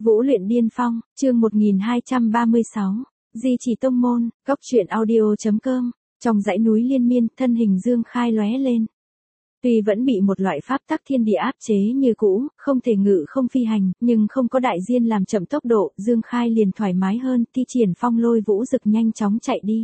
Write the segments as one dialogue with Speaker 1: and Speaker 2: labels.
Speaker 1: Vũ luyện điên phong, chương 1236, Di chỉ tông môn, góc truyện audio.com, trong dãy núi liên miên, thân hình Dương Khai lóe lên. Tuy vẫn bị một loại pháp tắc thiên địa áp chế như cũ, không thể ngự không phi hành, nhưng không có đại diên làm chậm tốc độ, Dương Khai liền thoải mái hơn, thi triển phong lôi vũ dực nhanh chóng chạy đi.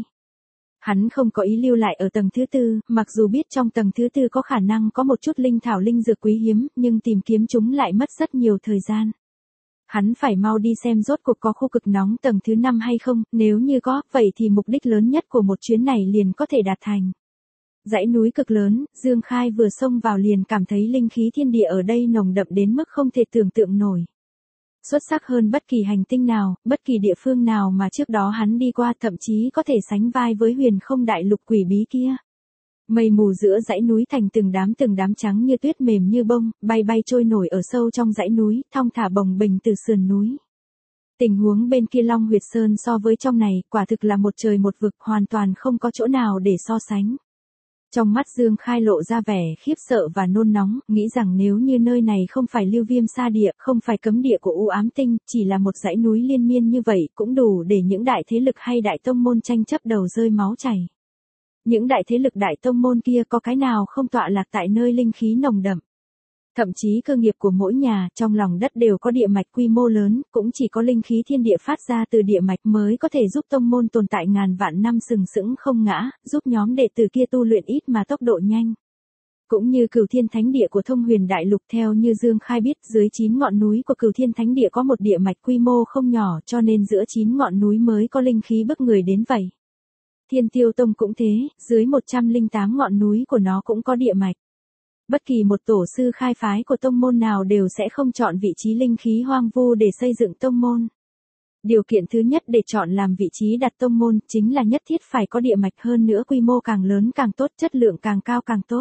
Speaker 1: Hắn không có ý lưu lại ở tầng thứ tư, mặc dù biết trong tầng thứ tư có khả năng có một chút linh thảo linh dược quý hiếm, nhưng tìm kiếm chúng lại mất rất nhiều thời gian. Hắn phải mau đi xem rốt cuộc có khu cực nóng tầng thứ 5 hay không, nếu như có, vậy thì mục đích lớn nhất của một chuyến này liền có thể đạt thành. Dãy núi cực lớn, Dương Khai vừa xông vào liền cảm thấy linh khí thiên địa ở đây nồng đậm đến mức không thể tưởng tượng nổi. Xuất sắc hơn bất kỳ hành tinh nào, bất kỳ địa phương nào mà trước đó hắn đi qua, thậm chí có thể sánh vai với huyền không đại lục quỷ bí kia. Mây mù giữa dãy núi thành từng đám trắng như tuyết mềm như bông, bay bay trôi nổi ở sâu trong dãy núi, thong thả bồng bềnh từ sườn núi. Tình huống bên kia Long Huyệt Sơn so với trong này, quả thực là một trời một vực, hoàn toàn không có chỗ nào để so sánh. Trong mắt Dương Khai lộ ra vẻ khiếp sợ và nôn nóng, nghĩ rằng nếu như nơi này không phải lưu viêm sa địa, không phải cấm địa của u ám tinh, chỉ là một dãy núi liên miên như vậy, cũng đủ để những đại thế lực hay đại tông môn tranh chấp đầu rơi máu chảy. Những đại thế lực đại tông môn kia có cái nào không tọa lạc tại nơi linh khí nồng đậm. Thậm chí cơ nghiệp của mỗi nhà trong lòng đất đều có địa mạch quy mô lớn, cũng chỉ có linh khí thiên địa phát ra từ địa mạch mới có thể giúp tông môn tồn tại ngàn vạn năm sừng sững không ngã, giúp nhóm đệ tử kia tu luyện ít mà tốc độ nhanh. Cũng như Cửu Thiên Thánh Địa của Thông Huyền Đại Lục, theo như Dương Khai biết, dưới 9 ngọn núi của Cửu Thiên Thánh Địa có một địa mạch quy mô không nhỏ, cho nên giữa 9 ngọn núi mới có linh khí bức người đến vậy. Thiên Tiêu Tông cũng thế, dưới 108 ngọn núi của nó cũng có địa mạch. Bất kỳ một tổ sư khai phái của tông môn nào đều sẽ không chọn vị trí linh khí hoang vu để xây dựng tông môn. Điều kiện thứ nhất để chọn làm vị trí đặt tông môn chính là nhất thiết phải có địa mạch, hơn nữa quy mô càng lớn càng tốt, chất lượng càng cao càng tốt.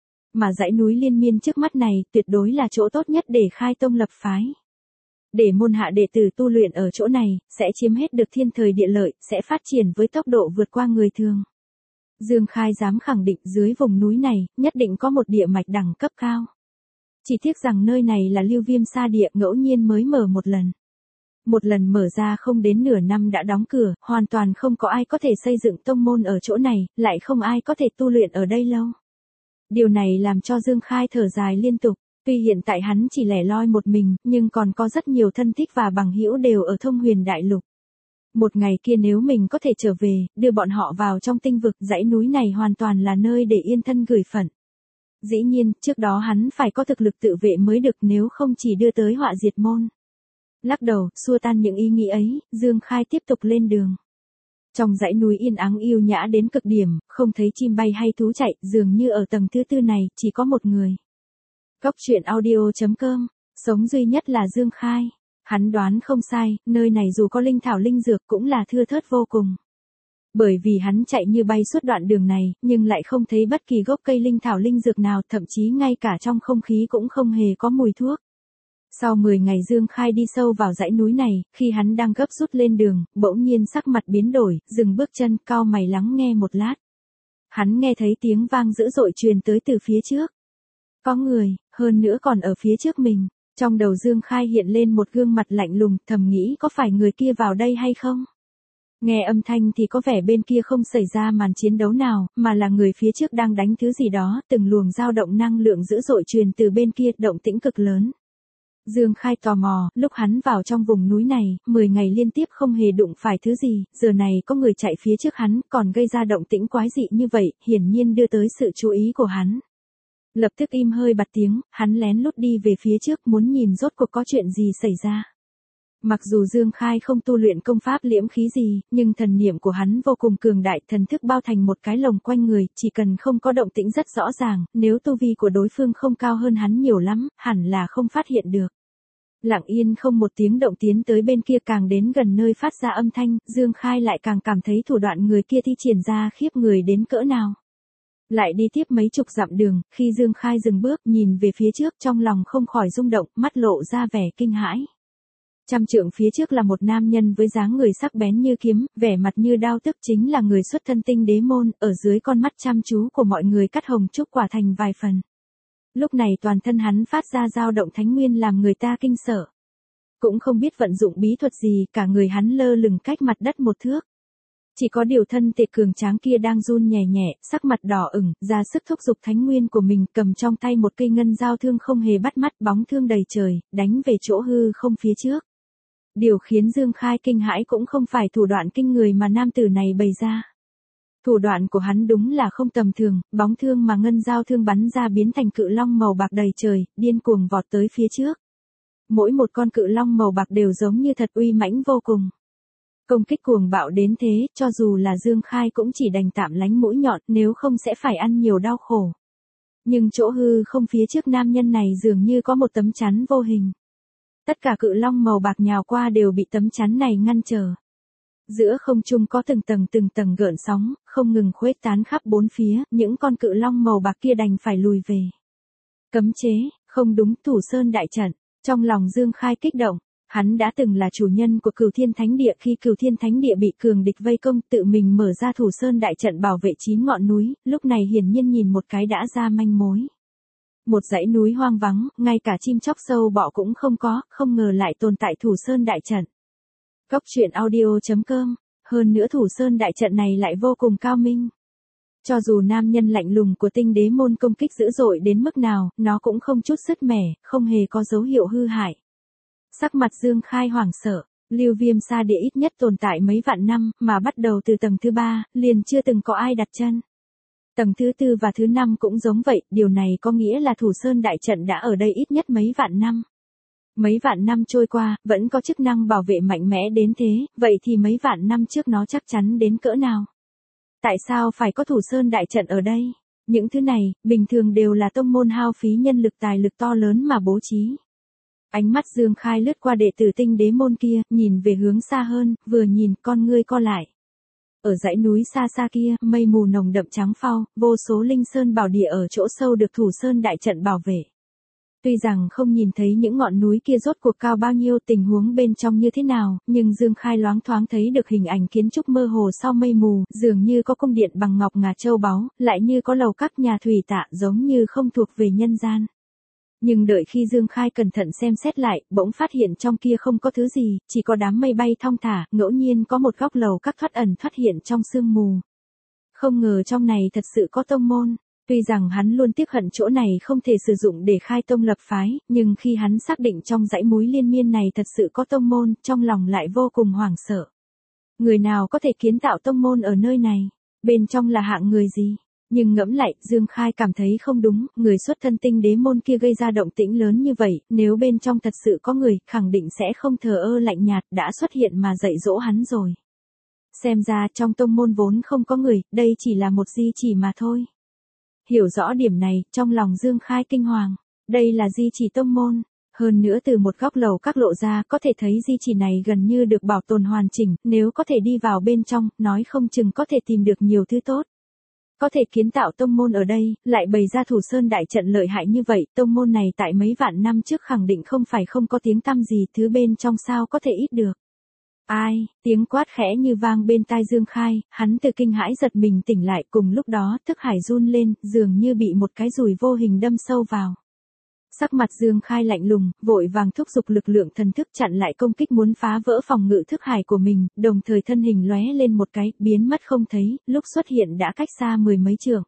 Speaker 1: Mà dãy núi liên miên trước mắt này tuyệt đối là chỗ tốt nhất để khai tông lập phái. Để môn hạ đệ tử tu luyện ở chỗ này, sẽ chiếm hết được thiên thời địa lợi, sẽ phát triển với tốc độ vượt qua người thường. Dương Khai dám khẳng định dưới vùng núi này, nhất định có một địa mạch đẳng cấp cao. Chỉ tiếc rằng nơi này là lưu viêm sa địa, ngẫu nhiên mới mở một lần. Một lần mở ra không đến nửa năm đã đóng cửa, hoàn toàn không có ai có thể xây dựng tông môn ở chỗ này, lại không ai có thể tu luyện ở đây lâu. Điều này làm cho Dương Khai thở dài liên tục. Tuy hiện tại hắn chỉ lẻ loi một mình, nhưng còn có rất nhiều thân thích và bằng hữu đều ở Thông Huyền Đại Lục. Một ngày kia nếu mình có thể trở về, đưa bọn họ vào trong tinh vực, dãy núi này hoàn toàn là nơi để yên thân gửi phận. Dĩ nhiên, trước đó hắn phải có thực lực tự vệ mới được, nếu không chỉ đưa tới họa diệt môn. Lắc đầu, xua tan những ý nghĩ ấy, Dương Khai tiếp tục lên đường. Trong dãy núi yên ắng yêu nhã đến cực điểm, không thấy chim bay hay thú chạy, dường như ở tầng thứ tư này, chỉ có một người. Góc truyện audio.com, sống duy nhất là Dương Khai. Hắn đoán không sai, nơi này dù có linh thảo linh dược cũng là thưa thớt vô cùng. Bởi vì hắn chạy như bay suốt đoạn đường này, nhưng lại không thấy bất kỳ gốc cây linh thảo linh dược nào, thậm chí ngay cả trong không khí cũng không hề có mùi thuốc. Sau 10 ngày Dương Khai đi sâu vào dãy núi này, khi hắn đang gấp rút lên đường, bỗng nhiên sắc mặt biến đổi, dừng bước chân, cau mày lắng nghe một lát. Hắn nghe thấy tiếng vang dữ dội truyền tới từ phía trước. Có người, hơn nữa còn ở phía trước mình. Trong đầu Dương Khai hiện lên một gương mặt lạnh lùng, thầm nghĩ có phải người kia vào đây hay không? Nghe âm thanh thì có vẻ bên kia không xảy ra màn chiến đấu nào, mà là người phía trước đang đánh thứ gì đó, từng luồng dao động năng lượng dữ dội truyền từ bên kia, động tĩnh cực lớn. Dương Khai tò mò, lúc hắn vào trong vùng núi này, 10 ngày liên tiếp không hề đụng phải thứ gì, giờ này có người chạy phía trước hắn, còn gây ra động tĩnh quái dị như vậy, hiển nhiên đưa tới sự chú ý của hắn. Lập tức im hơi bặt tiếng, hắn lén lút đi về phía trước muốn nhìn rốt cuộc có chuyện gì xảy ra. Mặc dù Dương Khai không tu luyện công pháp liễm khí gì, nhưng thần niệm của hắn vô cùng cường đại, thần thức bao thành một cái lồng quanh người, chỉ cần không có động tĩnh rất rõ ràng, nếu tu vi của đối phương không cao hơn hắn nhiều lắm, hẳn là không phát hiện được. Lặng yên không một tiếng động tiến tới bên kia, càng đến gần nơi phát ra âm thanh, Dương Khai lại càng cảm thấy thủ đoạn người kia thi triển ra khiếp người đến cỡ nào. Lại đi tiếp mấy chục dặm đường, khi Dương Khai dừng bước, nhìn về phía trước, trong lòng không khỏi rung động, mắt lộ ra vẻ kinh hãi. 100 trượng phía trước là một nam nhân với dáng người sắc bén như kiếm, vẻ mặt như đao tức, chính là người xuất thân Tinh Đế môn, ở dưới con mắt chăm chú của mọi người cắt hồng trúc quả thành vài phần. Lúc này toàn thân hắn phát ra dao động thánh nguyên làm người ta kinh sợ. Cũng không biết vận dụng bí thuật gì, cả người hắn lơ lửng cách mặt đất một thước. Chỉ có điều thân thể cường tráng kia đang run nhẹ nhẹ, sắc mặt đỏ ửng, ra sức thúc giục thánh nguyên của mình, cầm trong tay một cây ngân dao thương không hề bắt mắt, bóng thương đầy trời, đánh về chỗ hư không phía trước. Điều khiến Dương Khai kinh hãi cũng không phải thủ đoạn kinh người mà nam tử này bày ra. Thủ đoạn của hắn đúng là không tầm thường, bóng thương mà ngân dao thương bắn ra biến thành cự long màu bạc đầy trời, điên cuồng vọt tới phía trước. Mỗi một con cự long màu bạc đều giống như thật uy mãnh vô cùng. Công kích cuồng bạo đến thế, cho dù là Dương Khai cũng chỉ đành tạm lánh mũi nhọn, nếu không sẽ phải ăn nhiều đau khổ. Nhưng chỗ hư không phía trước nam nhân này dường như có một tấm chắn vô hình. Tất cả cự long màu bạc nhào qua đều bị tấm chắn này ngăn trở. Giữa không trung có từng tầng gợn sóng, không ngừng khuếch tán khắp bốn phía, những con cự long màu bạc kia đành phải lùi về. Cấm chế, không đúng, Thủ Sơn đại trận. Trong lòng Dương Khai kích động, hắn đã từng là chủ nhân của Cửu Thiên Thánh Địa, khi Cửu Thiên Thánh Địa bị cường địch vây công, tự mình mở ra Thủ Sơn đại trận bảo vệ 9 ngọn núi, lúc này hiển nhiên nhìn một cái đã ra manh mối. Một dãy núi hoang vắng, ngay cả chim chóc sâu bọ cũng không có, không ngờ lại tồn tại Thủ Sơn đại trận. Goctruyện.audio.com, hơn nữa Thủ Sơn đại trận này lại vô cùng cao minh. Cho dù nam nhân lạnh lùng của Tinh Đế môn công kích dữ dội đến mức nào, nó cũng không chút sứt mẻ, không hề có dấu hiệu hư hại. Sắc mặt Dương Khai hoảng sợ, Lưu Viêm Sa Địa ít nhất tồn tại mấy vạn năm, mà bắt đầu từ tầng thứ 3, liền chưa từng có ai đặt chân. Tầng thứ 4 và thứ 5 cũng giống vậy, điều này có nghĩa là Thủ Sơn đại trận đã ở đây ít nhất mấy vạn năm. Mấy vạn năm trôi qua, vẫn có chức năng bảo vệ mạnh mẽ đến thế, vậy thì mấy vạn năm trước nó chắc chắn đến cỡ nào? Tại sao phải có Thủ Sơn đại trận ở đây? Những thứ này, bình thường đều là tông môn hao phí nhân lực tài lực to lớn mà bố trí. Ánh mắt Dương Khai lướt qua đệ tử Tinh Đế môn kia, nhìn về hướng xa hơn, vừa nhìn con ngươi co lại. Ở dãy núi xa xa kia, mây mù nồng đậm trắng phau, vô số linh sơn bảo địa ở chỗ sâu được Thủ Sơn đại trận bảo vệ. Tuy rằng không nhìn thấy những ngọn núi kia rốt cuộc cao bao nhiêu, tình huống bên trong như thế nào, nhưng Dương Khai loáng thoáng thấy được hình ảnh kiến trúc mơ hồ sau mây mù, dường như có cung điện bằng ngọc ngà châu báu, lại như có lầu các nhà thủy tạ, giống như không thuộc về nhân gian. Nhưng đợi khi Dương Khai cẩn thận xem xét lại, bỗng phát hiện trong kia không có thứ gì, chỉ có đám mây bay thong thả, ngẫu nhiên có một góc lầu các thoát ẩn thoát hiện trong sương mù. Không ngờ trong này thật sự có tông môn. Tuy rằng hắn luôn tiếc hận chỗ này không thể sử dụng để khai tông lập phái, nhưng khi hắn xác định trong dãy núi liên miên này thật sự có tông môn, trong lòng lại vô cùng hoảng sợ. Người nào có thể kiến tạo tông môn ở nơi này? Bên trong là hạng người gì? Nhưng ngẫm lại, Dương Khai cảm thấy không đúng, người xuất thân Tinh Đế môn kia gây ra động tĩnh lớn như vậy, nếu bên trong thật sự có người, khẳng định sẽ không thờ ơ lạnh nhạt, đã xuất hiện mà dạy dỗ hắn rồi. Xem ra trong tông môn vốn không có người, đây chỉ là một di chỉ mà thôi. Hiểu rõ điểm này, trong lòng Dương Khai kinh hoàng. Đây là di chỉ tông môn. Hơn nữa từ một góc lầu các lộ ra có thể thấy di chỉ này gần như được bảo tồn hoàn chỉnh, nếu có thể đi vào bên trong, nói không chừng có thể tìm được nhiều thứ tốt. Có thể kiến tạo tông môn ở đây, lại bày ra Thủ Sơn đại trận lợi hại như vậy, tông môn này tại mấy vạn năm trước khẳng định không phải không có tiếng tăm gì, thứ bên trong sao có thể ít được. Ai, tiếng quát khẽ như vang bên tai Dương Khai, hắn từ kinh hãi giật mình tỉnh lại, cùng lúc đó thức hải run lên, dường như bị một cái dùi vô hình đâm sâu vào. Sắc mặt Dương Khai lạnh lùng, vội vàng thúc giục lực lượng thần thức chặn lại công kích muốn phá vỡ phòng ngự thức hải của mình, đồng thời thân hình lóe lên một cái, biến mất không thấy, lúc xuất hiện đã cách xa mười mấy trượng.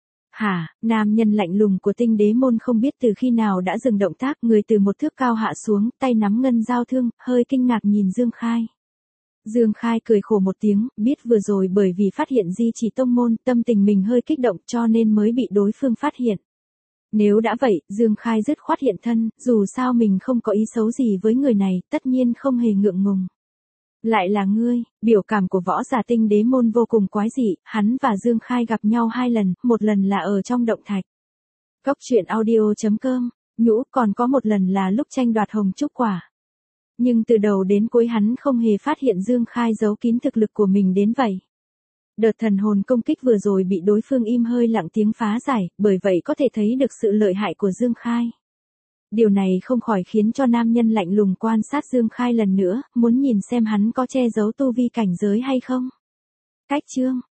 Speaker 1: Hả, nam nhân lạnh lùng của Tinh Đế môn không biết từ khi nào đã dừng động tác, người từ một thước cao hạ xuống, tay nắm ngân dao thương, hơi kinh ngạc nhìn Dương Khai. Dương Khai cười khổ một tiếng, biết vừa rồi bởi vì phát hiện di chỉ tông môn, tâm tình mình hơi kích động cho nên mới bị đối phương phát hiện. Nếu đã vậy, Dương Khai dứt khoát hiện thân, dù sao mình không có ý xấu gì với người này, tất nhiên không hề ngượng ngùng. Lại là ngươi, biểu cảm của võ giả Tinh Đế môn vô cùng quái dị, hắn và Dương Khai gặp nhau 2 lần, một lần là ở trong động thạch. Goctruyện.audio.com, nhũ, còn có một lần là lúc tranh đoạt hồng trúc quả. Nhưng từ đầu đến cuối hắn không hề phát hiện Dương Khai giấu kín thực lực của mình đến vậy. Đợt thần hồn công kích vừa rồi bị đối phương im hơi lặng tiếng phá giải, bởi vậy có thể thấy được sự lợi hại của Dương Khai. Điều này không khỏi khiến cho nam nhân lạnh lùng quan sát Dương Khai lần nữa, muốn nhìn xem hắn có che giấu tu vi cảnh giới hay không. Cách chương